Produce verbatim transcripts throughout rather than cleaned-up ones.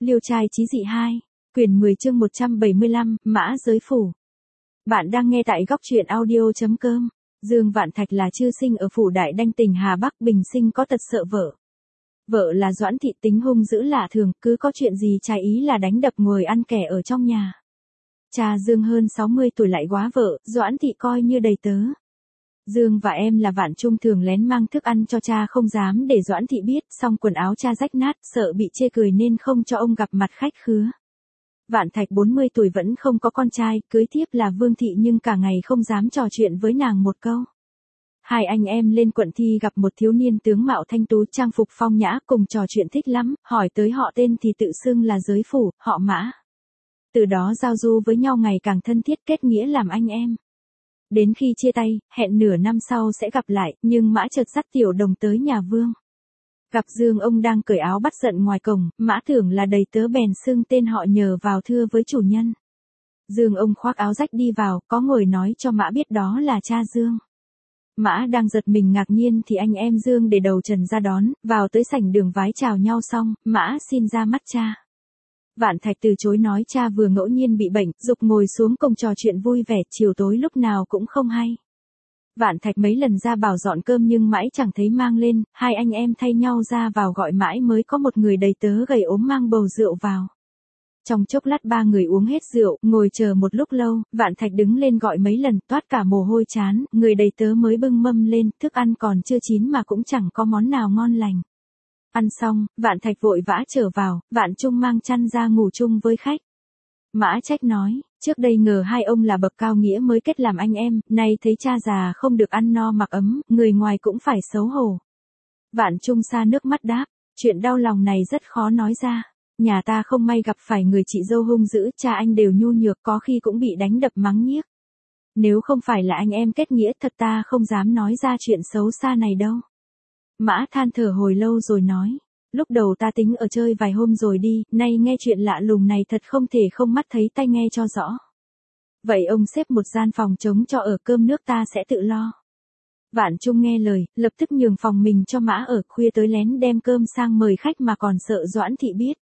Liêu trai chí dị hai, quyển mười chương một trăm bảy mươi lăm, Mã Giới Phủ. Bạn đang nghe tại góc truyện audio.com. Dương Vạn Thạch là chư sinh ở phủ Đại Đanh tỉnh Hà Bắc Bình Sinh có tật sợ vợ. Vợ là Doãn Thị tính hung dữ lạ thường, cứ có chuyện gì trái ý là đánh đập ngồi ăn kẻ ở trong nhà. Cha Dương hơn sáu mươi tuổi lại góa vợ, Doãn Thị coi như đầy tớ. Dương và em là Vạn Trung thường lén mang thức ăn cho cha không dám để Doãn Thị biết, xong quần áo cha rách nát, sợ bị chê cười nên không cho ông gặp mặt khách khứa. Vạn Thạch bốn mươi tuổi vẫn không có con trai, cưới thiếp là Vương Thị nhưng cả ngày không dám trò chuyện với nàng một câu. Hai anh em lên quận thi gặp một thiếu niên tướng mạo thanh tú trang phục phong nhã cùng trò chuyện thích lắm, hỏi tới họ tên thì tự xưng là Giới Phủ, họ Mã. Từ đó giao du với nhau ngày càng thân thiết kết nghĩa làm anh em. Đến khi chia tay, hẹn nửa năm sau sẽ gặp lại, nhưng Mã chợt dắt Tiểu Đồng tới nhà Vương. Gặp Dương ông đang cởi áo bắt giận ngoài cổng, Mã tưởng là đầy tớ bèn xưng tên họ nhờ vào thưa với chủ nhân. Dương ông khoác áo rách đi vào, có ngồi nói cho Mã biết đó là cha Dương. Mã đang giật mình ngạc nhiên thì anh em Dương để đầu trần ra đón, vào tới sảnh đường vái chào nhau xong, Mã xin ra mắt cha. Vạn Thạch từ chối nói cha vừa ngẫu nhiên bị bệnh, giục ngồi xuống cùng trò chuyện vui vẻ, chiều tối lúc nào cũng không hay. Vạn Thạch mấy lần ra bảo dọn cơm nhưng mãi chẳng thấy mang lên, hai anh em thay nhau ra vào gọi mãi mới có một người đầy tớ gầy ốm mang bầu rượu vào. Trong chốc lát ba người uống hết rượu, ngồi chờ một lúc lâu, Vạn Thạch đứng lên gọi mấy lần, toát cả mồ hôi chán, người đầy tớ mới bưng mâm lên, thức ăn còn chưa chín mà cũng chẳng có món nào ngon lành. Ăn xong, Vạn Thạch vội vã trở vào, Vạn Trung mang chăn ra ngủ chung với khách. Mã trách nói, trước đây ngờ hai ông là bậc cao nghĩa mới kết làm anh em, nay thấy cha già không được ăn no mặc ấm, người ngoài cũng phải xấu hổ. Vạn Trung xa nước mắt đáp, chuyện đau lòng này rất khó nói ra. Nhà ta không may gặp phải người chị dâu hung dữ, cha anh đều nhu nhược có khi cũng bị đánh đập mắng nhiếc. Nếu không phải là anh em kết nghĩa thật ta không dám nói ra chuyện xấu xa này đâu. Mã than thở hồi lâu rồi nói, lúc đầu ta tính ở chơi vài hôm rồi đi, nay nghe chuyện lạ lùng này thật không thể không mắt thấy tai nghe cho rõ. Vậy ông xếp một gian phòng trống cho ở, cơm nước ta sẽ tự lo. Vạn Trung nghe lời, lập tức nhường phòng mình cho Mã ở, khuya tới lén đem cơm sang mời khách mà còn sợ Doãn Thị biết.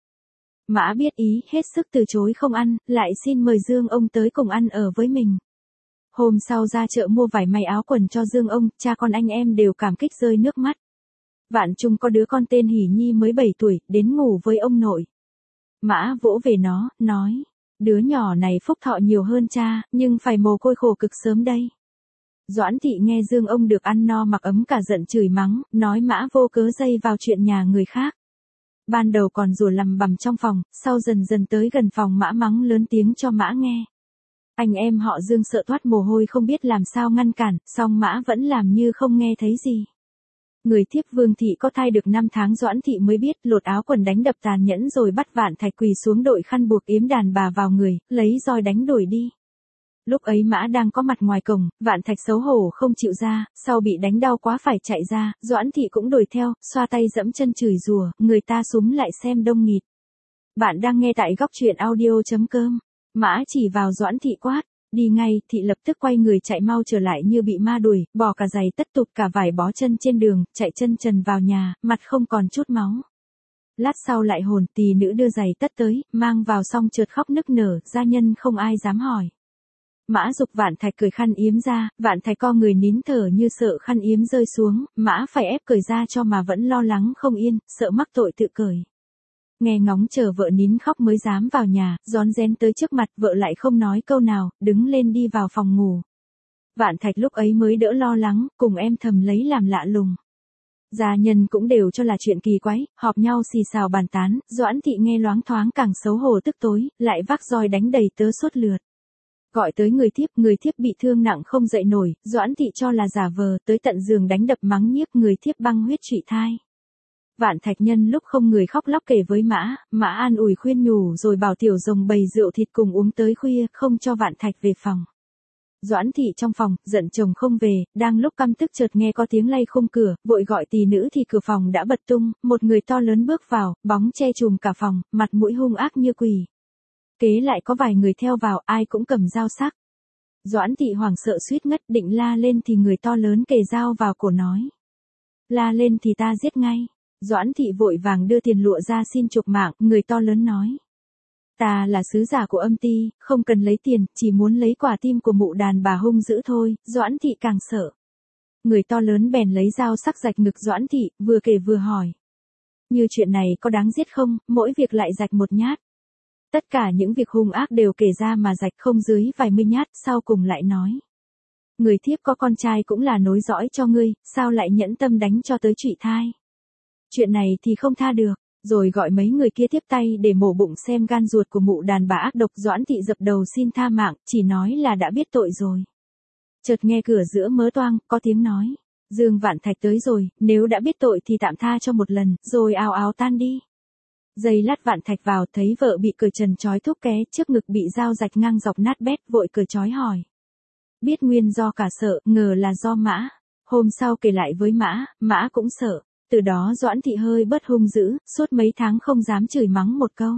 Mã biết ý, hết sức từ chối không ăn, lại xin mời Dương ông tới cùng ăn ở với mình. Hôm sau ra chợ mua vải may áo quần cho Dương ông, cha con anh em đều cảm kích rơi nước mắt. Vạn Trung có đứa con tên Hỷ Nhi mới bảy tuổi, đến ngủ với ông nội. Mã vỗ về nó, nói, đứa nhỏ này phúc thọ nhiều hơn cha, nhưng phải mồ côi khổ cực sớm đây. Doãn Thị nghe Dương ông được ăn no mặc ấm cả giận chửi mắng, nói Mã vô cớ dây vào chuyện nhà người khác. Ban đầu còn rủa lằm bằm trong phòng, sau dần dần tới gần phòng Mã mắng lớn tiếng cho Mã nghe. Anh em họ Dương sợ toát mồ hôi không biết làm sao ngăn cản, song Mã vẫn làm như không nghe thấy gì. Người thiếp Vương Thị có thai được năm tháng Doãn Thị mới biết, lột áo quần đánh đập tàn nhẫn rồi bắt Vạn Thạch quỳ xuống đội khăn buộc yếm đàn bà vào người, lấy roi đánh đuổi đi. Lúc ấy Mã đang có mặt ngoài cổng, Vạn Thạch xấu hổ không chịu ra, sau bị đánh đau quá phải chạy ra, Doãn Thị cũng đuổi theo, xoa tay dẫm chân chửi rủa, người ta súm lại xem đông nghịt. Bạn đang nghe tại góc truyện audio.com. Mã chỉ vào Doãn Thị quát, đi ngay, Thị lập tức quay người chạy mau trở lại như bị ma đuổi, bỏ cả giày tất tục cả vải bó chân trên đường, chạy chân trần vào nhà, mặt không còn chút máu. Lát sau lại hồn tỳ nữ đưa giày tất tới, mang vào xong chợt khóc nức nở, gia nhân không ai dám hỏi. Mã giục Vạn Thạch cởi khăn yếm ra, Vạn Thạch co người nín thở như sợ khăn yếm rơi xuống, Mã phải ép cởi ra cho mà vẫn lo lắng không yên, sợ mắc tội tự cởi. Nghe ngóng chờ vợ nín khóc mới dám vào nhà, rón rén tới trước mặt vợ lại không nói câu nào, đứng lên đi vào phòng ngủ. Vạn Thạch lúc ấy mới đỡ lo lắng, cùng em thầm lấy làm lạ lùng. Gia nhân cũng đều cho là chuyện kỳ quái, họp nhau xì xào bàn tán, Doãn Thị nghe loáng thoáng càng xấu hổ tức tối, lại vác roi đánh đầy tớ suốt lượt. Gọi tới người thiếp, người thiếp bị thương nặng không dậy nổi, Doãn Thị cho là giả vờ, tới tận giường đánh đập mắng nhiếc, người thiếp băng huyết trụy thai. Vạn Thạch nhân lúc không người khóc lóc kể với Mã, Mã an ủi khuyên nhủ rồi bảo Tiểu Rồng bày rượu thịt cùng uống tới khuya, không cho Vạn Thạch về phòng. Doãn Thị trong phòng, giận chồng không về, đang lúc căm tức chợt nghe có tiếng lay khung cửa, vội gọi tỳ nữ thì cửa phòng đã bật tung, một người to lớn bước vào, bóng che trùm cả phòng, mặt mũi hung ác như quỷ. Kế lại có vài người theo vào, ai cũng cầm dao sắc. Doãn Thị hoảng sợ suýt ngất, định la lên thì người to lớn kề dao vào cổ nói. La lên thì ta giết ngay. Doãn thị vội vàng đưa tiền lụa ra xin chuộc mạng, người to lớn nói. Ta là sứ giả của âm ty, không cần lấy tiền, chỉ muốn lấy quả tim của mụ đàn bà hung dữ thôi. Doãn thị càng sợ. Người to lớn bèn lấy dao sắc rạch ngực Doãn thị, vừa kể vừa hỏi. Như chuyện này có đáng giết không, mỗi việc lại rạch một nhát. Tất cả những việc hung ác đều kể ra mà rạch không dưới vài mươi nhát, sau cùng lại nói. Người thiếp có con trai cũng là nối dõi cho ngươi, sao lại nhẫn tâm đánh cho tới trụy thai. Chuyện này thì không tha được, rồi gọi mấy người kia tiếp tay để mổ bụng xem gan ruột của mụ đàn bà ác độc. Doãn thị dập đầu xin tha mạng, chỉ nói là đã biết tội rồi. Chợt nghe cửa giữa mớ toang, có tiếng nói. Dương Vạn Thạch tới rồi, nếu đã biết tội thì tạm tha cho một lần, rồi ào ào tan đi. Giây lát Vạn Thạch vào thấy vợ bị cởi trần trói thúc ké, trước ngực bị dao rạch ngang dọc nát bét, vội cởi trói hỏi. Biết nguyên do cả sợ, ngờ là do Mã. Hôm sau kể lại với Mã, Mã cũng sợ. Từ đó Doãn thị hơi bớt hung dữ, suốt mấy tháng không dám chửi mắng một câu.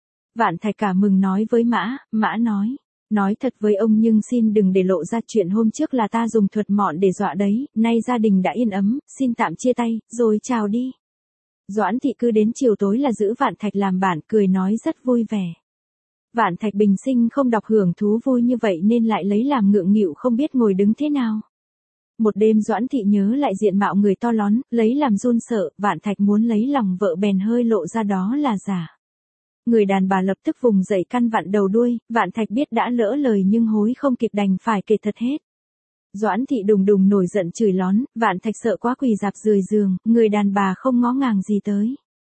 Vạn Thạch cả mừng nói với Mã, Mã nói. Nói thật với ông nhưng xin đừng để lộ ra chuyện hôm trước là ta dùng thuật mọn để dọa đấy, nay gia đình đã yên ấm, xin tạm chia tay, rồi chào đi. Doãn thị cứ đến chiều tối là giữ Vạn Thạch làm bạn, cười nói rất vui vẻ. Vạn Thạch bình sinh không đọc hưởng thú vui như vậy nên lại lấy làm ngượng nghịu không biết ngồi đứng thế nào. Một đêm Doãn thị nhớ lại diện mạo người to lón, lấy làm run sợ, Vạn Thạch muốn lấy lòng vợ bèn hơi lộ ra đó là giả. Người đàn bà lập tức vùng dậy căn vặn đầu đuôi, Vạn Thạch biết đã lỡ lời nhưng hối không kịp đành phải kể thật hết. Doãn thị đùng đùng nổi giận chửi lón, Vạn Thạch sợ quá quỳ dạp rười giường, người đàn bà không ngó ngàng gì tới.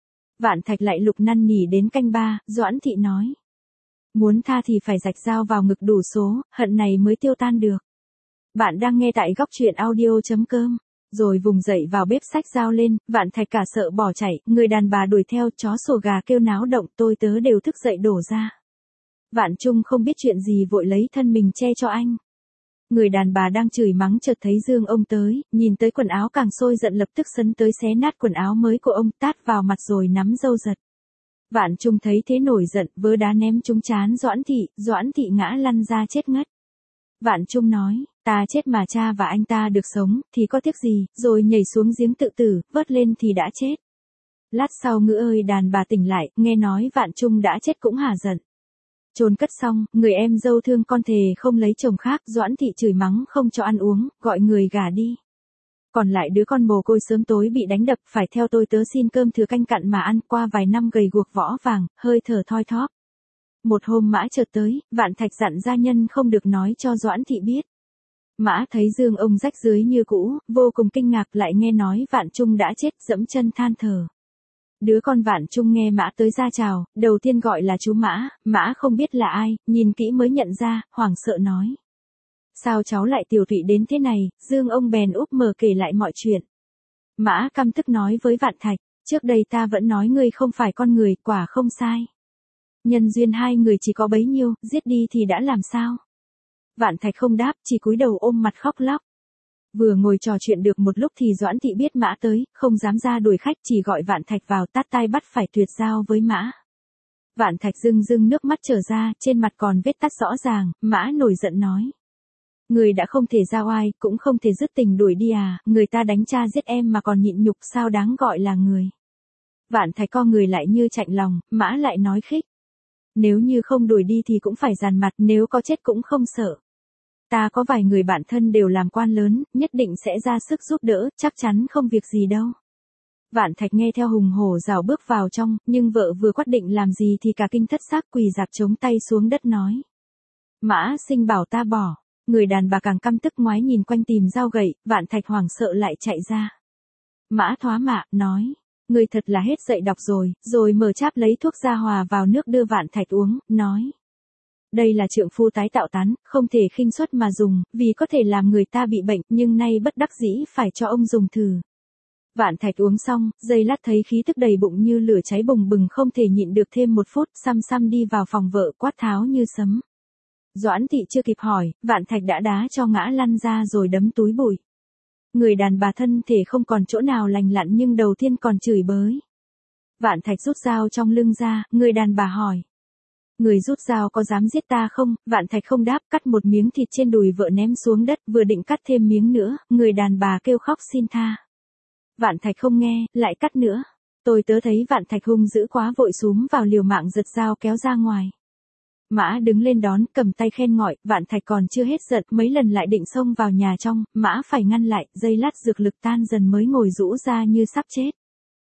Vạn Thạch lại lục năn nỉ đến canh ba, Doãn thị nói. Muốn tha thì phải rạch dao vào ngực đủ số, hận này mới tiêu tan được. Bạn đang nghe tại góc truyện audio chấm com. Rồi vùng dậy vào bếp xách dao lên, Vạn Thạch cả sợ bỏ chạy, người đàn bà đuổi theo, chó sủa gà kêu náo động, tôi tớ đều thức dậy đổ ra. Vạn Trung không biết chuyện gì vội lấy thân mình che cho anh. Người đàn bà đang chửi mắng chợt thấy Dương ông tới, nhìn tới quần áo càng sôi giận lập tức sấn tới xé nát quần áo mới của ông, tát vào mặt rồi nắm râu giật. Vạn Trung thấy thế nổi giận, vớ đá ném trúng trán Doãn thị, Doãn thị ngã lăn ra chết ngất. Vạn Trung nói, ta chết mà cha và anh ta được sống, thì có tiếc gì, rồi nhảy xuống giếng tự tử, vớt lên thì đã chết. Lát sau Ngữ ơi đàn bà tỉnh lại, nghe nói Vạn Trung đã chết cũng hả giận. Chôn cất xong, người em dâu thương con thề không lấy chồng khác, Doãn thị chửi mắng không cho ăn uống, gọi người gả đi. Còn lại đứa con mồ côi sớm tối bị đánh đập, phải theo tôi tớ xin cơm thừa canh cặn mà ăn, qua vài năm gầy guộc võ vàng, hơi thở thoi thóp. Một hôm Mã chợt tới, Vạn Thạch dặn gia nhân không được nói cho Doãn thị biết. Mã thấy Dương ông rách dưới như cũ, vô cùng kinh ngạc, lại nghe nói Vạn Trung đã chết, dẫm chân than thở. Đứa con Vạn Trung nghe Mã tới ra chào, đầu tiên gọi là chú Mã, Mã không biết là ai, nhìn kỹ mới nhận ra, hoảng sợ nói. Sao cháu lại tiểu tụy đến thế này, Dương ông bèn úp mở kể lại mọi chuyện. Mã căm tức nói với Vạn Thạch, trước đây ta vẫn nói ngươi không phải con người, quả không sai. Nhân duyên hai người chỉ có bấy nhiêu, giết đi thì đã làm sao? Vạn Thạch không đáp, chỉ cúi đầu ôm mặt khóc lóc. Vừa ngồi trò chuyện được một lúc thì Doãn thị biết Mã tới, không dám ra đuổi khách, chỉ gọi Vạn Thạch vào, tát tai bắt phải tuyệt giao với Mã. Vạn Thạch rưng rưng nước mắt trở ra, trên mặt còn vết tát rõ ràng, Mã nổi giận nói. Người đã không thể giao oai, cũng không thể dứt tình đuổi đi à, người ta đánh cha giết em mà còn nhịn nhục, sao đáng gọi là người. Vạn Thạch co người lại như chạnh lòng, Mã lại nói khích. Nếu như không đuổi đi thì cũng phải dằn mặt, nếu có chết cũng không sợ. Ta có vài người bạn thân đều làm quan lớn, nhất định sẽ ra sức giúp đỡ, chắc chắn không việc gì đâu. Vạn Thạch nghe theo hùng hổ rào bước vào trong, nhưng vợ vừa quát định làm gì thì cả kinh thất xác quỳ dạp chống tay xuống đất nói. Mã sinh bảo ta bỏ, người đàn bà càng căm tức ngoái nhìn quanh tìm dao gậy, Vạn Thạch hoảng sợ lại chạy ra. Mã thoá mạ, nói. Người thật là hết dậy đọc rồi, rồi mở cháp lấy thuốc ra hòa vào nước đưa Vạn Thạch uống, nói. Đây là trượng phu tái tạo tán, không thể khinh suất mà dùng, vì có thể làm người ta bị bệnh, nhưng nay bất đắc dĩ phải cho ông dùng thử. Vạn Thạch uống xong, giây lát thấy khí tức đầy bụng như lửa cháy bùng bừng, không thể nhịn được thêm một phút, xăm xăm đi vào phòng vợ quát tháo như sấm. Doãn thị chưa kịp hỏi, Vạn Thạch đã đá cho ngã lăn ra rồi đấm túi bụi. Người đàn bà thân thể không còn chỗ nào lành lặn nhưng đầu tiên còn chửi bới. Vạn Thạch rút dao trong lưng ra, người đàn bà hỏi. Người rút dao có dám giết ta không? Vạn Thạch không đáp, cắt một miếng thịt trên đùi vợ ném xuống đất, vừa định cắt thêm miếng nữa, người đàn bà kêu khóc xin tha. Vạn Thạch không nghe, lại cắt nữa. Tôi tớ thấy Vạn Thạch hung dữ quá vội xúm vào liều mạng giật dao kéo ra ngoài. Mã đứng lên đón, cầm tay khen ngợi, Vạn Thạch còn chưa hết giận, mấy lần lại định xông vào nhà trong, Mã phải ngăn lại, giây lát dược lực tan dần mới ngồi rũ ra như sắp chết.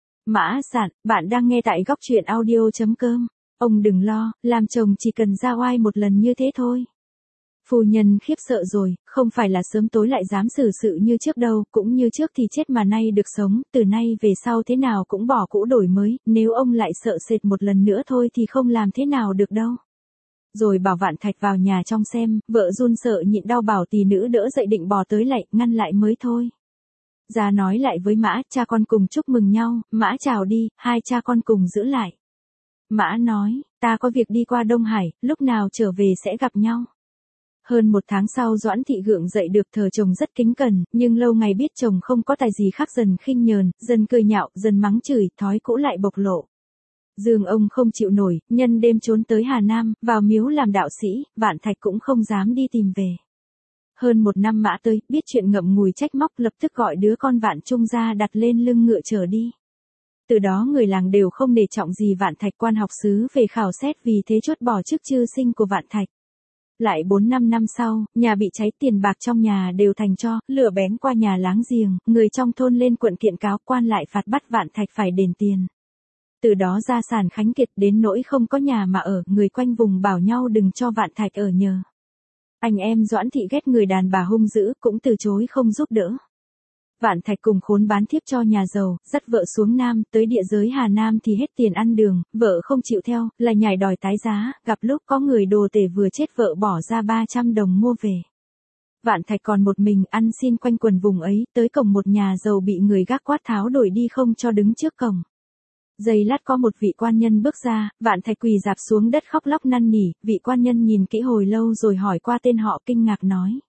Mã Sạn, bạn đang nghe tại góc truyện audio.com. Ông đừng lo, làm chồng chỉ cần ra oai một lần như thế thôi. Phu nhân khiếp sợ rồi, không phải là sớm tối lại dám xử sự như trước đâu, cũng như trước thì chết mà nay được sống, từ nay về sau thế nào cũng bỏ cũ đổi mới, nếu ông lại sợ sệt một lần nữa thôi thì không làm thế nào được đâu. Rồi bảo Vạn Thạch vào nhà trong xem, vợ run sợ nhịn đau bảo tỳ nữ đỡ dậy định bò tới lạy, ngăn lại mới thôi. Ra nói lại với Mã, cha con cùng chúc mừng nhau, Mã chào đi, hai cha con cùng giữ lại. Mã nói, ta có việc đi qua Đông Hải, lúc nào trở về sẽ gặp nhau. Hơn một tháng sau Doãn Thị gượng dậy được thờ chồng rất kính cẩn, nhưng lâu ngày biết chồng không có tài gì khác dần khinh nhờn, dần cười nhạo, dần mắng chửi, thói cũ lại bộc lộ. Dương ông không chịu nổi, nhân đêm trốn tới Hà Nam, vào miếu làm đạo sĩ, Vạn Thạch cũng không dám đi tìm về. Hơn một năm Mã tới, biết chuyện ngậm ngùi trách móc lập tức gọi đứa con Vạn Trung ra đặt lên lưng ngựa trở đi. Từ đó người làng đều không nể trọng gì Vạn Thạch, quan học sứ về khảo xét vì thế chốt bỏ chức chư sinh của Vạn Thạch. Lại bốn năm năm sau, nhà bị cháy, tiền bạc trong nhà đều thành tro, lửa bén qua nhà láng giềng, người trong thôn lên quận kiện cáo, quan lại phạt bắt Vạn Thạch phải đền tiền. Từ đó gia sản khánh kiệt đến nỗi không có nhà mà ở, người quanh vùng bảo nhau đừng cho Vạn Thạch ở nhờ. Anh em Doãn Thị ghét người đàn bà hung dữ, cũng từ chối không giúp đỡ. Vạn Thạch cùng khốn bán thiếp cho nhà giàu, dắt vợ xuống Nam, tới địa giới Hà Nam thì hết tiền ăn đường, vợ không chịu theo, lại nhảy đòi tái giá, gặp lúc có người đồ tể vừa chết vợ bỏ ra ba trăm đồng mua về. Vạn Thạch còn một mình ăn xin quanh quần vùng ấy, tới cổng một nhà giàu bị người gác quát tháo đuổi đi không cho đứng trước cổng. Giây lát có một vị quan nhân bước ra, Vạn Thạch quỳ dạp xuống đất khóc lóc năn nỉ, vị quan nhân nhìn kỹ hồi lâu rồi hỏi qua tên họ, kinh ngạc nói.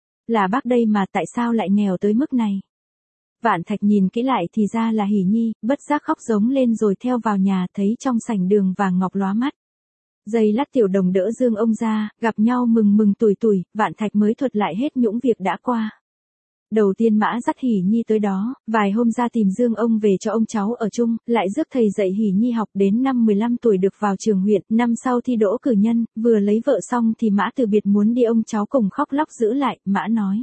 Là bác đây mà tại sao lại nghèo tới mức này? Vạn Thạch nhìn kỹ lại thì ra là Hỷ Nhi, bất giác khóc giống lên rồi theo vào nhà, thấy trong sảnh đường vàng ngọc lóa mắt. Giây lát Tiểu Đồng đỡ Dương ông ra, gặp nhau mừng mừng tủi tủi, Vạn Thạch mới thuật lại hết những việc đã qua. Đầu tiên Mã dắt Hỷ Nhi tới đó, vài hôm ra tìm Dương ông về cho ông cháu ở chung, lại rước thầy dạy Hỷ Nhi học đến năm mười lăm tuổi được vào trường huyện, năm sau thi đỗ cử nhân, vừa lấy vợ xong thì Mã từ biệt muốn đi, ông cháu cùng khóc lóc giữ lại, Mã nói.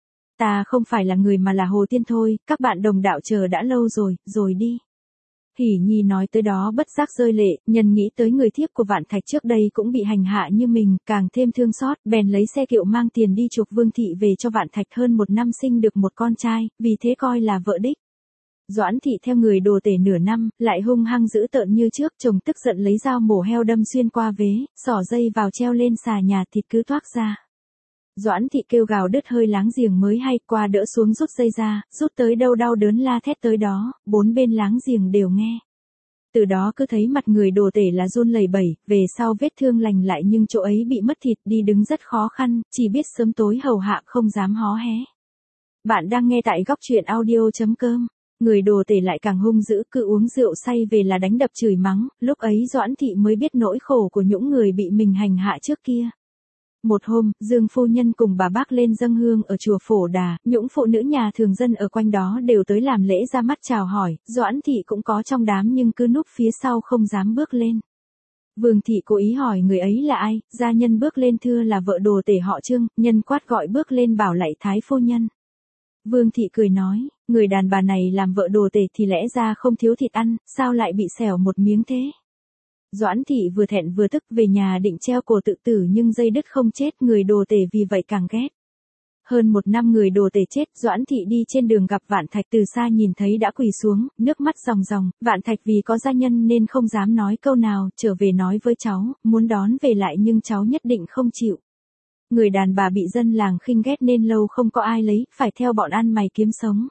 Ta không phải là người mà là Hồ Tiên thôi, các bạn đồng đạo chờ đã lâu rồi, rồi đi. Hỷ Nhi nói tới đó bất giác rơi lệ, nhân nghĩ tới người thiếp của Vạn Thạch trước đây cũng bị hành hạ như mình, càng thêm thương xót, bèn lấy xe kiệu mang tiền đi chuộc Vương Thị về cho Vạn Thạch, hơn một năm sinh được một con trai, vì thế coi là vợ đích. Doãn Thị theo người đồ tể nửa năm, lại hung hăng dữ tợn như trước, chồng tức giận lấy dao mổ heo đâm xuyên qua vế, xỏ dây vào treo lên xà nhà, thịt cứ thoác ra. Doãn Thị kêu gào đứt hơi, láng giềng mới hay, qua đỡ xuống rút dây ra, rút tới đâu đau đớn la thét tới đó, bốn bên láng giềng đều nghe. Từ đó cứ thấy mặt người đồ tể là run lẩy bẩy, về sau vết thương lành lại nhưng chỗ ấy bị mất thịt, đi đứng rất khó khăn, chỉ biết sớm tối hầu hạ không dám hó hé. Bạn đang nghe tại góc truyện audio.com. Người đồ tể lại càng hung dữ, cứ uống rượu say về là đánh đập chửi mắng, lúc ấy Doãn Thị mới biết nỗi khổ của những người bị mình hành hạ trước kia. Một hôm, Dương phu nhân cùng bà bác lên dâng hương ở chùa Phổ Đà, những phụ nữ nhà thường dân ở quanh đó đều tới làm lễ ra mắt chào hỏi, Doãn Thị cũng có trong đám nhưng cứ núp phía sau không dám bước lên. Vương Thị cố ý hỏi người ấy là ai, gia nhân bước lên thưa là vợ đồ tể họ Trương, nhân quát gọi bước lên bảo lạy thái phu nhân. Vương Thị cười nói, người đàn bà này làm vợ đồ tể thì lẽ ra không thiếu thịt ăn, sao lại bị xẻo một miếng thế? Doãn Thị vừa thẹn vừa tức, về nhà định treo cổ tự tử nhưng dây đứt không chết, người đồ tể vì vậy càng ghét. Hơn một năm người đồ tể chết, Doãn Thị đi trên đường gặp Vạn Thạch, từ xa nhìn thấy đã quỳ xuống, nước mắt ròng ròng, Vạn Thạch vì có gia nhân nên không dám nói câu nào, trở về nói với cháu, muốn đón về lại nhưng cháu nhất định không chịu. Người đàn bà bị dân làng khinh ghét nên lâu không có ai lấy, phải theo bọn ăn mày kiếm sống.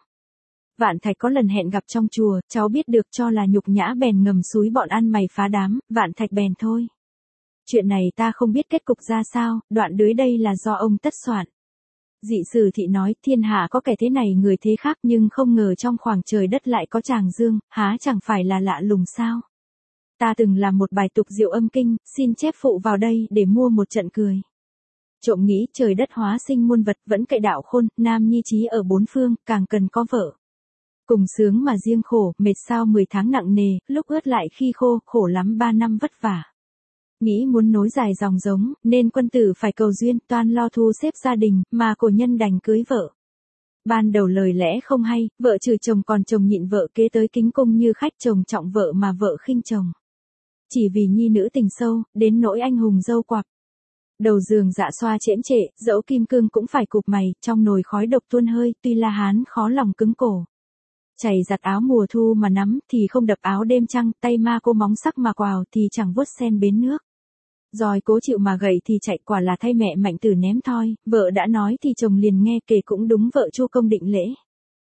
Vạn Thạch có lần hẹn gặp trong chùa, cháu biết được cho là nhục nhã bèn ngầm xúi bọn ăn mày phá đám, Vạn Thạch bèn thôi. Chuyện này ta không biết kết cục ra sao, đoạn dưới đây là do ông tất soạn. Dị Sử Thị nói, thiên hạ có kẻ thế này người thế khác, nhưng không ngờ trong khoảng trời đất lại có chàng Dương, há chẳng phải là lạ lùng sao. Ta từng làm một bài tục diệu âm kinh, xin chép phụ vào đây để mua một trận cười. Trộm nghĩ trời đất hóa sinh muôn vật, vẫn cậy đạo khôn, nam nhi trí ở bốn phương, càng cần có vợ. Cùng sướng mà riêng khổ, mệt sao mười tháng nặng nề, lúc ướt lại khi khô, khổ lắm ba năm vất vả. Nghĩ muốn nối dài dòng giống, nên quân tử phải cầu duyên, toan lo thu xếp gia đình, mà cổ nhân đành cưới vợ. Ban đầu lời lẽ không hay, vợ trừ chồng còn chồng nhịn vợ kế tới kính cung như khách, chồng trọng vợ mà vợ khinh chồng. Chỉ vì nhi nữ tình sâu, đến nỗi anh hùng dâu quặp. Đầu giường dạ xoa trễm trệ, dẫu kim cương cũng phải cụp mày, trong nồi khói độc tuôn hơi, tuy La Hán khó lòng cứng cổ. Chảy giặt áo mùa thu mà nắm, thì không đập áo đêm trăng, tay ma cô móng sắc mà quào, thì chẳng vuốt sen bến nước. Rồi cố chịu mà gậy thì chạy, quả là thay mẹ mạnh tử ném thoi, vợ đã nói thì chồng liền nghe, kể cũng đúng vợ Chu công định lễ.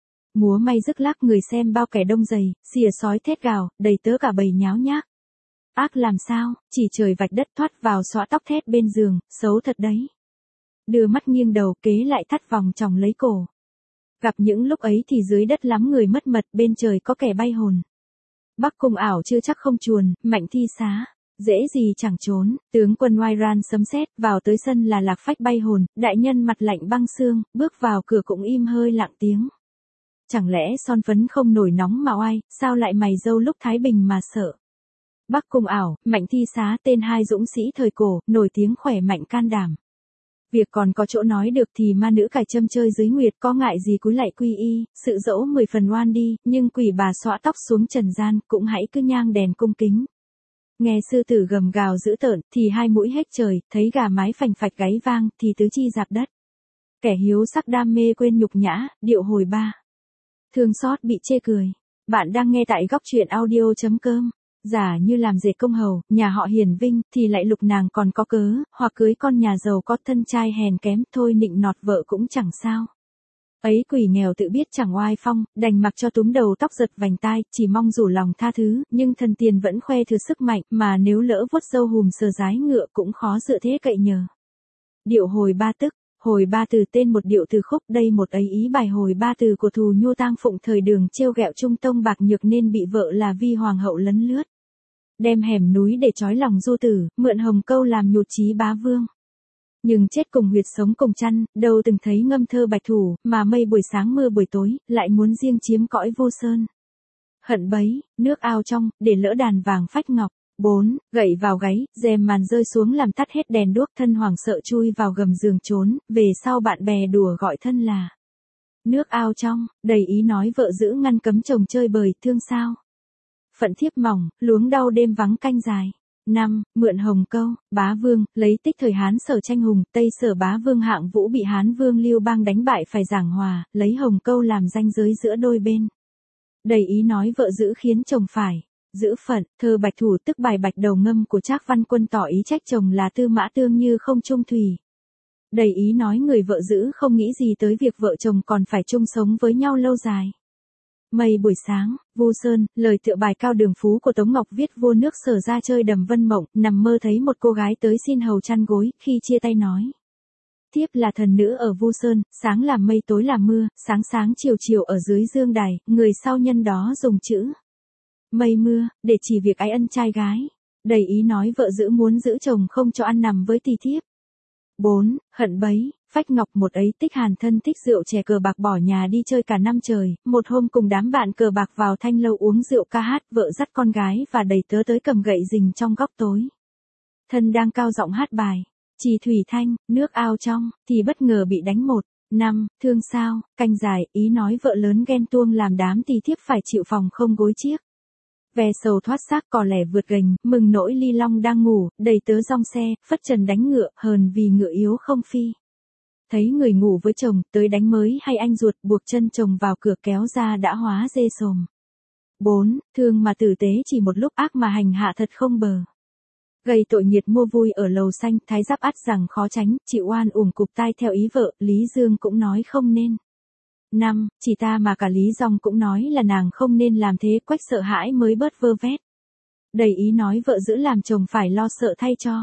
Múa may rức lắc người xem bao kẻ đông dày, xìa sói thét gào, đầy tớ cả bầy nháo nhác. Ác làm sao, chỉ trời vạch đất thoát vào xõa tóc thét bên giường, xấu thật đấy. Đưa mắt nghiêng đầu kế lại thắt vòng chồng lấy cổ. Gặp những lúc ấy thì dưới đất lắm người mất mật, bên trời có kẻ bay hồn. Bắc cung ảo chưa chắc không chuồn, mạnh thi xá. Dễ gì chẳng trốn, tướng quân oai ran sấm sét, vào tới sân là lạc phách bay hồn, đại nhân mặt lạnh băng xương, bước vào cửa cũng im hơi lặng tiếng. Chẳng lẽ son phấn không nổi nóng mà oai, sao lại mày râu lúc thái bình mà sợ. Bắc cung ảo, mạnh thi xá tên hai dũng sĩ thời cổ, nổi tiếng khỏe mạnh can đảm. Việc còn có chỗ nói được thì ma nữ cài châm chơi dưới nguyệt, có ngại gì cúi lạy quy y, sự dẫu mười phần oan đi, nhưng quỷ bà xõa tóc xuống trần gian, cũng hãy cứ nhang đèn cung kính. Nghe sư tử gầm gào dữ tợn, thì hai mũi hết trời, thấy gà mái phành phạch gáy vang, thì tứ chi dạp đất. Kẻ hiếu sắc đam mê quên nhục nhã, điệu hồi ba. Thương xót bị chê cười. Bạn đang nghe tại góc truyện audio chấm com. Giả như làm dệt công hầu, nhà họ hiền vinh, thì lại lục nàng còn có cớ, hoặc cưới con nhà giàu có thân trai hèn kém, thôi nịnh nọt vợ cũng chẳng sao. Ấy quỷ nghèo tự biết chẳng oai phong, đành mặc cho túm đầu tóc giật vành tai, chỉ mong rủ lòng tha thứ, nhưng thần tiền vẫn khoe thừa sức mạnh, mà nếu lỡ vuốt râu hùm sờ rái ngựa cũng khó dựa thế cậy nhờ. Điệu hồi ba tức, hồi ba từ tên một điệu từ khúc, đây một ấy ý bài hồi ba từ của thù Nhu Tang Phụng thời Đường trêu ghẹo Trung Tông bạc nhược nên bị vợ là Vi hoàng hậu lấn lướt. Đem hẻm núi để trói lòng du tử, mượn hồng câu làm nhụt chí bá vương. Nhưng chết cùng huyệt sống cùng chăn, đâu từng thấy ngâm thơ bạch thủ, mà mây buổi sáng mưa buổi tối, lại muốn riêng chiếm cõi vô sơn. Hận bấy, nước ao trong, để lỡ đàn vàng phách ngọc. bốn. Gậy vào gáy, rèm màn rơi xuống làm tắt hết đèn đuốc, thân hoàng sợ chui vào gầm giường trốn, về sau bạn bè đùa gọi thân là nước ao trong, đầy ý nói vợ giữ ngăn cấm chồng chơi bời, thương sao. Phận thiếp mỏng, luống đau đêm vắng canh dài. năm. Mượn hồng câu, bá vương, lấy tích thời Hán Sở tranh hùng, Tây Sở bá vương Hạng Vũ bị Hán vương Lưu Bang đánh bại phải giảng hòa, lấy hồng câu làm ranh giới giữa đôi bên. Đầy ý nói vợ giữ khiến chồng phải giữ phận, thơ bạch thủ tức bài bạch đầu ngâm của Trác Văn Quân tỏ ý trách chồng là tư mã tương như không trung thủy. Đầy ý nói người vợ giữ không nghĩ gì tới việc vợ chồng còn phải chung sống với nhau lâu dài. Mây buổi sáng, Vu Sơn, lời tựa bài Cao Đường Phú của Tống Ngọc viết vua nước Sở ra chơi đầm vân mộng, nằm mơ thấy một cô gái tới xin hầu chăn gối, khi chia tay nói. Thiếp là thần nữ ở Vu Sơn, sáng làm mây tối làm mưa, sáng sáng chiều chiều ở dưới dương đài, người sau nhân đó dùng chữ mây mưa, để chỉ việc ái ân trai gái. Đầy ý nói vợ giữ muốn giữ chồng không cho ăn nằm với tỳ thiếp. bốn. Hận bấy, phách ngọc một ấy tích hàn thân thích rượu chè cờ bạc bỏ nhà đi chơi cả năm trời, một hôm cùng đám bạn cờ bạc vào thanh lâu uống rượu ca hát, vợ dắt con gái và đầy tớ tới cầm gậy rình trong góc tối. Thân đang cao giọng hát bài, trì thủy thanh, nước ao trong, thì bất ngờ bị đánh một. năm. Thương sao, canh dài, ý nói vợ lớn ghen tuông làm đám tỳ thiếp phải chịu phòng không gối chiếc. Ve sầu thoát xác cò lẻ vượt gành, mừng nỗi ly long đang ngủ, đầy tớ rong xe, phất trần đánh ngựa, hờn vì ngựa yếu không phi. Thấy người ngủ với chồng, tới đánh mới hay anh ruột, buộc chân chồng vào cửa kéo ra đã hóa dê sồm. bốn. Thương mà tử tế chỉ một lúc, ác mà hành hạ thật không bờ. Gây tội nghiệt mua vui ở lầu xanh, thái giáp ắt rằng khó tránh, chịu oan uổng cục tai theo ý vợ, Lý Dương cũng nói không nên. năm. Chỉ ta mà cả Lý Dòng cũng nói là nàng không nên làm thế, Quách sợ hãi mới bớt vơ vét. Đầy ý nói vợ giữ làm chồng phải lo sợ thay cho.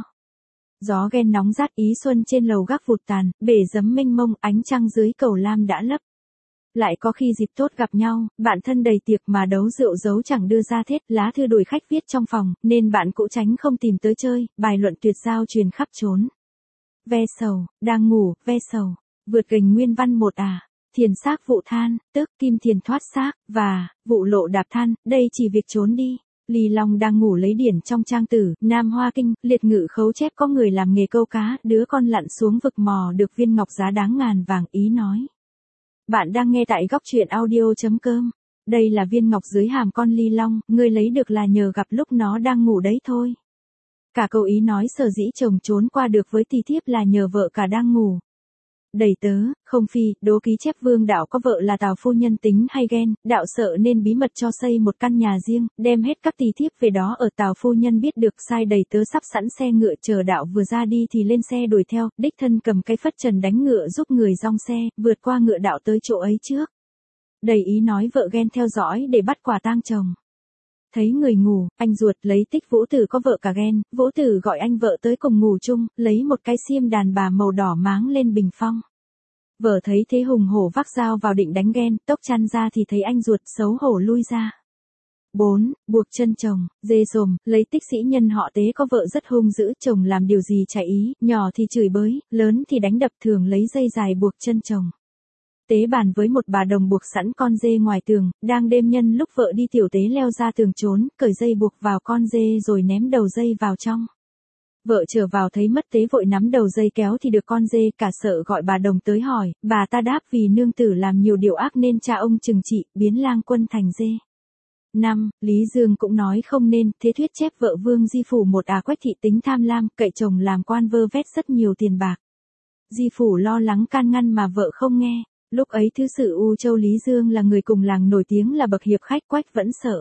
Gió ghen nóng rát ý xuân trên lầu gác vụt tàn, bể giấm mênh mông, ánh trăng dưới cầu lam đã lấp. Lại có khi dịp tốt gặp nhau, bạn thân đầy tiệc mà đấu rượu giấu chẳng đưa ra thết, lá thư đuổi khách viết trong phòng, nên bạn cũ tránh không tìm tới chơi, bài luận tuyệt giao truyền khắp trốn. Ve sầu, đang ngủ, ve sầu, vượt gành nguyên văn một à. thiền xác vụ than, tức kim thiền thoát xác, và vụ lộ đạp than, đây chỉ việc trốn đi. Ly Long đang ngủ lấy điển trong trang tử, Nam Hoa Kinh, liệt ngự khấu chép có người làm nghề câu cá, đứa con lặn xuống vực mò được viên ngọc giá đáng ngàn vàng, ý nói. Bạn đang nghe tại góc truyện audio.com. Đây là viên ngọc dưới hàm con Ly Long, ngươi lấy được là nhờ gặp lúc nó đang ngủ đấy thôi. Cả câu ý nói sở dĩ chồng trốn qua được với tỳ thiếp là nhờ vợ cả đang ngủ. Đầy tớ, không phi, đố ký chép Vương đạo có vợ là Tào phu nhân tính hay ghen, đạo sợ nên bí mật cho xây một căn nhà riêng, đem hết các tỳ thiếp về đó ở. Tào phu nhân biết được sai đầy tớ sắp sẵn xe ngựa chờ đạo vừa ra đi thì lên xe đuổi theo, đích thân cầm cái phất trần đánh ngựa giúp người dong xe, vượt qua ngựa đạo tới chỗ ấy trước. Đầy ý nói vợ ghen theo dõi để bắt quả tang chồng. Thấy người ngủ, anh ruột lấy tích Vũ Tử có vợ cả ghen, Vũ Tử gọi anh vợ tới cùng ngủ chung, lấy một cái xiêm đàn bà màu đỏ máng lên bình phong. Vợ thấy thế hùng hổ vác dao vào định đánh ghen, tốc chăn ra thì thấy anh ruột xấu hổ lui ra. bốn. Buộc chân chồng, dê dồm, lấy tích sĩ nhân họ Tế có vợ rất hung dữ, chồng làm điều gì chạy ý, nhỏ thì chửi bới, lớn thì đánh đập, thường lấy dây dài buộc chân chồng. Tế bàn với một bà đồng buộc sẵn con dê ngoài tường, đang đêm nhân lúc vợ đi tiểu Tế leo ra tường trốn, cởi dây buộc vào con dê rồi ném đầu dây vào trong. Vợ trở vào thấy mất Tế vội nắm đầu dây kéo thì được con dê, cả sợ gọi bà đồng tới hỏi, bà ta đáp vì nương tử làm nhiều điều ác nên cha ông trừng trị, biến lang quân thành dê. năm. Lý Dương cũng nói không nên, thế thuyết chép vợ Vương Di Phủ một à Quách thị tính tham lam, cậy chồng làm quan vơ vét rất nhiều tiền bạc. Di Phủ lo lắng can ngăn mà vợ không nghe. Lúc ấy thứ sử U Châu Lý Dương là người cùng làng nổi tiếng là bậc hiệp khách, Quách vẫn sợ.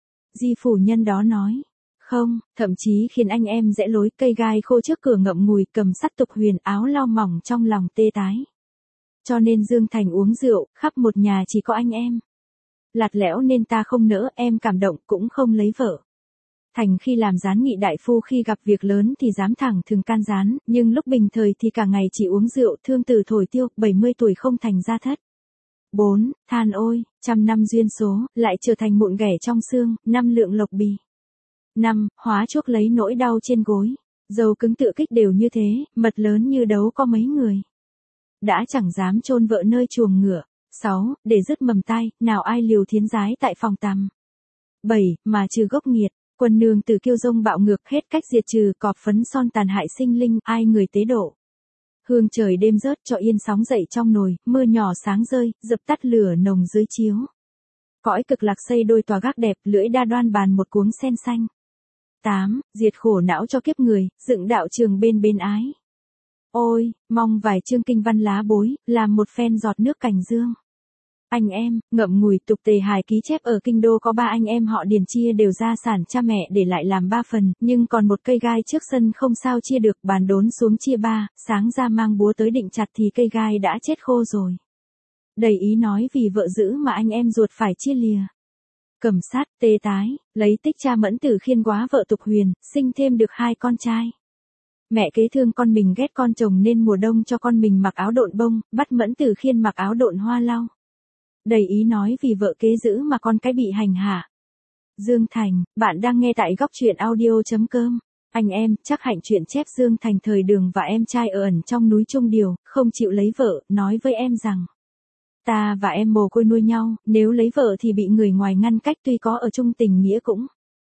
Di phủ nhân đó nói, không, thậm chí khiến anh em rẽ lối, cây gai khô trước cửa ngậm ngùi, cầm sắt tục huyền, áo lo mỏng trong lòng tê tái. Cho nên Dương Thành uống rượu, khắp một nhà chỉ có anh em. Lạt lẽo nên ta không nỡ, em cảm động cũng không lấy vợ. Thành khi làm gián nghị đại phu khi gặp việc lớn thì dám thẳng thường can gián, nhưng lúc bình thời thì cả ngày chỉ uống rượu, thương từ thổi tiêu, bảy mươi tuổi không thành gia thất. bốn. Than ôi, trăm năm duyên số, lại trở thành mụn ghẻ trong xương, năm lượng lộc bì. năm. Hóa chuốc lấy nỗi đau trên gối, dầu cứng tựa kích đều như thế, mật lớn như đấu có mấy người. Đã chẳng dám chôn vợ nơi chuồng ngựa. sáu. Để dứt mầm tai, nào ai liều thiến giái tại phòng tằm. bảy. Mà trừ gốc nghiệt. Quân nương từ kiêu dông bạo ngược, hết cách diệt trừ, cọp phấn son tàn hại sinh linh, ai người tế độ. Hương trời đêm rớt cho yên sóng dậy trong nồi, mưa nhỏ sáng rơi, dập tắt lửa nồng dưới chiếu. Cõi cực lạc xây đôi tòa gác đẹp, lưỡi đa đoan bàn một cuống sen xanh. tám. Diệt khổ não cho kiếp người, dựng đạo trường bên bên ái. Ôi, mong vài chương kinh văn lá bối, làm một phen giọt nước cảnh dương. Anh em, ngậm ngùi tục tề hài ký chép ở kinh đô có ba anh em họ Điền chia đều gia sản cha mẹ để lại làm ba phần, nhưng còn một cây gai trước sân không sao chia được, bàn đốn xuống chia ba, sáng ra mang búa tới định chặt thì cây gai đã chết khô rồi. Đầy ý nói vì vợ giữ mà anh em ruột phải chia lìa. Cẩm sát, tê tái, lấy tích cha Mẫn Tử khiên quá vợ Tục Huyền, sinh thêm được hai con trai. Mẹ kế thương con mình ghét con chồng nên mùa đông cho con mình mặc áo độn bông, bắt Mẫn Tử khiên mặc áo độn hoa lau. Đầy ý nói vì vợ kế giữ mà con cái bị hành hạ. Dương Thành, bạn đang nghe tại góc truyện audio.com. Anh em, chắc hạnh chuyện chép Dương Thành thời Đường và em trai ở ẩn trong núi Trung Điều, không chịu lấy vợ, nói với em rằng. Ta và em mồ côi nuôi nhau, nếu lấy vợ thì bị người ngoài ngăn cách, tuy có ở chung tình nghĩa cũng.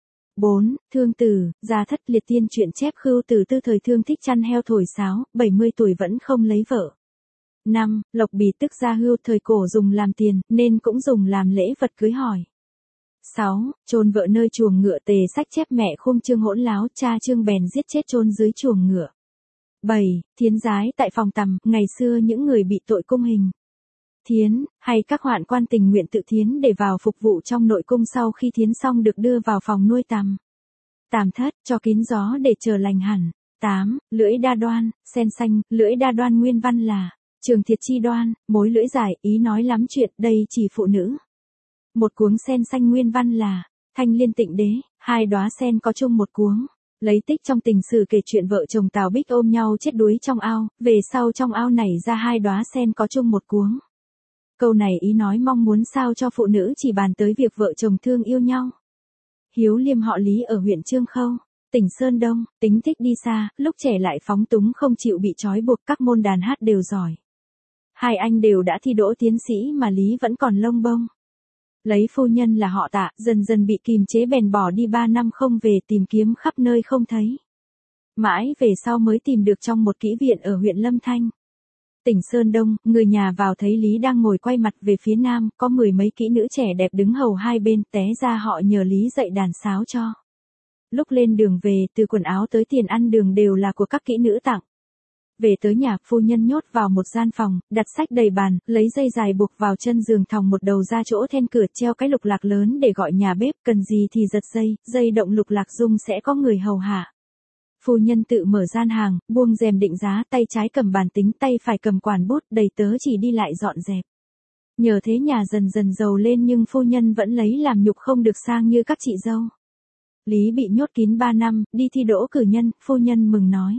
bốn. Thương Tử, Gia Thất Liệt Tiên chuyện chép Khưu Tử tư thời thương thích chăn heo thổi sáo, bảy mươi tuổi vẫn không lấy vợ. năm. Lộc bì tức Gia Hưu thời cổ dùng làm tiền, nên cũng dùng làm lễ vật cưới hỏi. sáu. Chôn vợ nơi chuồng ngựa, tề sách chép mẹ khung Trương hỗn láo, cha Trương bèn giết chết chôn dưới chuồng ngựa. bảy. Thiến giái tại phòng tằm, ngày xưa những người bị tội cung hình. Thiến, hay các hoạn quan tình nguyện tự thiến để vào phục vụ trong nội cung, sau khi thiến xong được đưa vào phòng nuôi tằm. Tàm thất, cho kín gió để chờ lành hẳn. tám. Lưỡi đa đoan, sen xanh, lưỡi đa đoan nguyên văn là Trường Thiệt Chi Đoan, mối lưỡi dài, ý nói lắm chuyện, đây chỉ phụ nữ. Một cuống sen xanh nguyên văn là Thanh Liên Tịnh Đế, hai đóa sen có chung một cuống. Lấy tích trong tình sử kể chuyện vợ chồng Tào Bích ôm nhau chết đuối trong ao, về sau trong ao nảy ra hai đóa sen có chung một cuống. Câu này ý nói mong muốn sao cho phụ nữ chỉ bàn tới việc vợ chồng thương yêu nhau. Hiếu Liêm họ Lý ở huyện Trương Khâu, tỉnh Sơn Đông, tính thích đi xa, lúc trẻ lại phóng túng không chịu bị trói buộc, các môn đàn hát đều giỏi. Hai anh đều đã thi đỗ tiến sĩ mà Lý vẫn còn lông bông. Lấy phu nhân là họ Tạ, dần dần bị kìm chế bèn bỏ đi ba năm không về, tìm kiếm khắp nơi không thấy. Mãi về sau mới tìm được trong một kỹ viện ở huyện Lâm Thanh, tỉnh Sơn Đông, người nhà vào thấy Lý đang ngồi quay mặt về phía nam, có mười mấy kỹ nữ trẻ đẹp đứng hầu hai bên, té ra họ nhờ Lý dạy đàn sáo cho. Lúc lên đường về, từ quần áo tới tiền ăn đường đều là của các kỹ nữ tặng. Về tới nhà, phu nhân nhốt vào một gian phòng, đặt sách đầy bàn, lấy dây dài buộc vào chân giường, thòng một đầu ra chỗ then cửa, treo cái lục lạc lớn để gọi nhà bếp, cần gì thì giật dây, dây động lục lạc rung sẽ có người hầu hạ. Phu nhân tự mở gian hàng, buông rèm định giá, tay trái cầm bàn tính, tay phải cầm quản bút, đầy tớ chỉ đi lại dọn dẹp. Nhờ thế nhà dần dần giàu lên, nhưng phu nhân vẫn lấy làm nhục không được sang như các chị dâu. Lý bị nhốt kín ba năm, đi thi đỗ cử nhân, phu nhân mừng nói.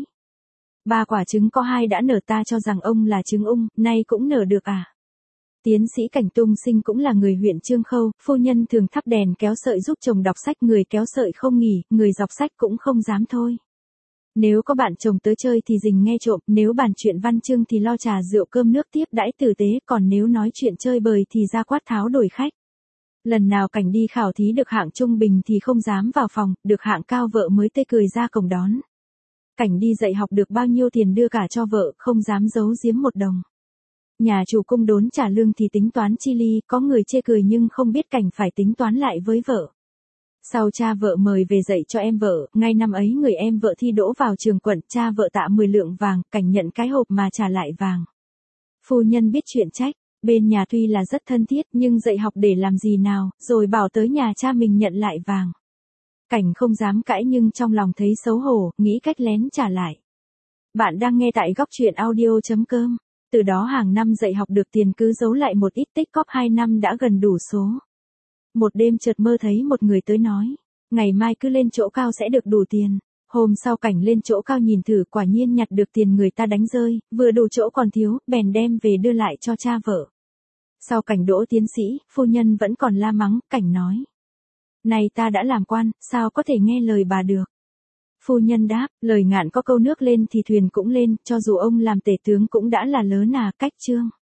Ba quả trứng có hai đã nở, ta cho rằng ông là trứng ung, nay cũng nở được à. Tiến sĩ Cảnh Tung Sinh cũng là người huyện Trương Khâu, phu nhân thường thắp đèn kéo sợi giúp chồng đọc sách, người kéo sợi không nghỉ, người dọc sách cũng không dám thôi. Nếu có bạn chồng tới chơi thì rình nghe trộm, nếu bàn chuyện văn chương thì lo trà rượu cơm nước tiếp đãi tử tế, còn nếu nói chuyện chơi bời thì ra quát tháo đổi khách. Lần nào Cảnh đi khảo thí được hạng trung bình thì không dám vào phòng, được hạng cao vợ mới tươi cười ra cổng đón. Cảnh đi dạy học được bao nhiêu tiền đưa cả cho vợ, không dám giấu giếm một đồng. Nhà chủ cung đốn trả lương thì tính toán chi ly, có người chê cười nhưng không biết Cảnh phải tính toán lại với vợ. Sau cha vợ mời về dạy cho em vợ, ngay năm ấy người em vợ thi đỗ vào trường quận, cha vợ tạ mười lượng vàng, Cảnh nhận cái hộp mà trả lại vàng. Phu nhân biết chuyện trách, bên nhà tuy là rất thân thiết nhưng dạy học để làm gì nào, rồi bảo tới nhà cha mình nhận lại vàng. Cảnh không dám cãi nhưng trong lòng thấy xấu hổ, nghĩ cách lén trả lại. Bạn đang nghe tại góc truyện audio chấm com. Từ đó hàng năm dạy học được tiền cứ giấu lại một ít, tích cóp hai năm đã gần đủ số. Một đêm chợt mơ thấy một người tới nói, ngày mai cứ lên chỗ cao sẽ được đủ tiền. Hôm sau Cảnh lên chỗ cao nhìn thử, quả nhiên nhặt được tiền người ta đánh rơi, vừa đủ chỗ còn thiếu, bèn đem về đưa lại cho cha vợ. Sau Cảnh đỗ tiến sĩ, phu nhân vẫn còn la mắng, Cảnh nói. Này ta đã làm quan, sao có thể nghe lời bà được? Phu nhân đáp, lời ngạn có câu nước lên thì thuyền cũng lên, cho dù ông làm tể tướng cũng đã là lớn à, cách chương.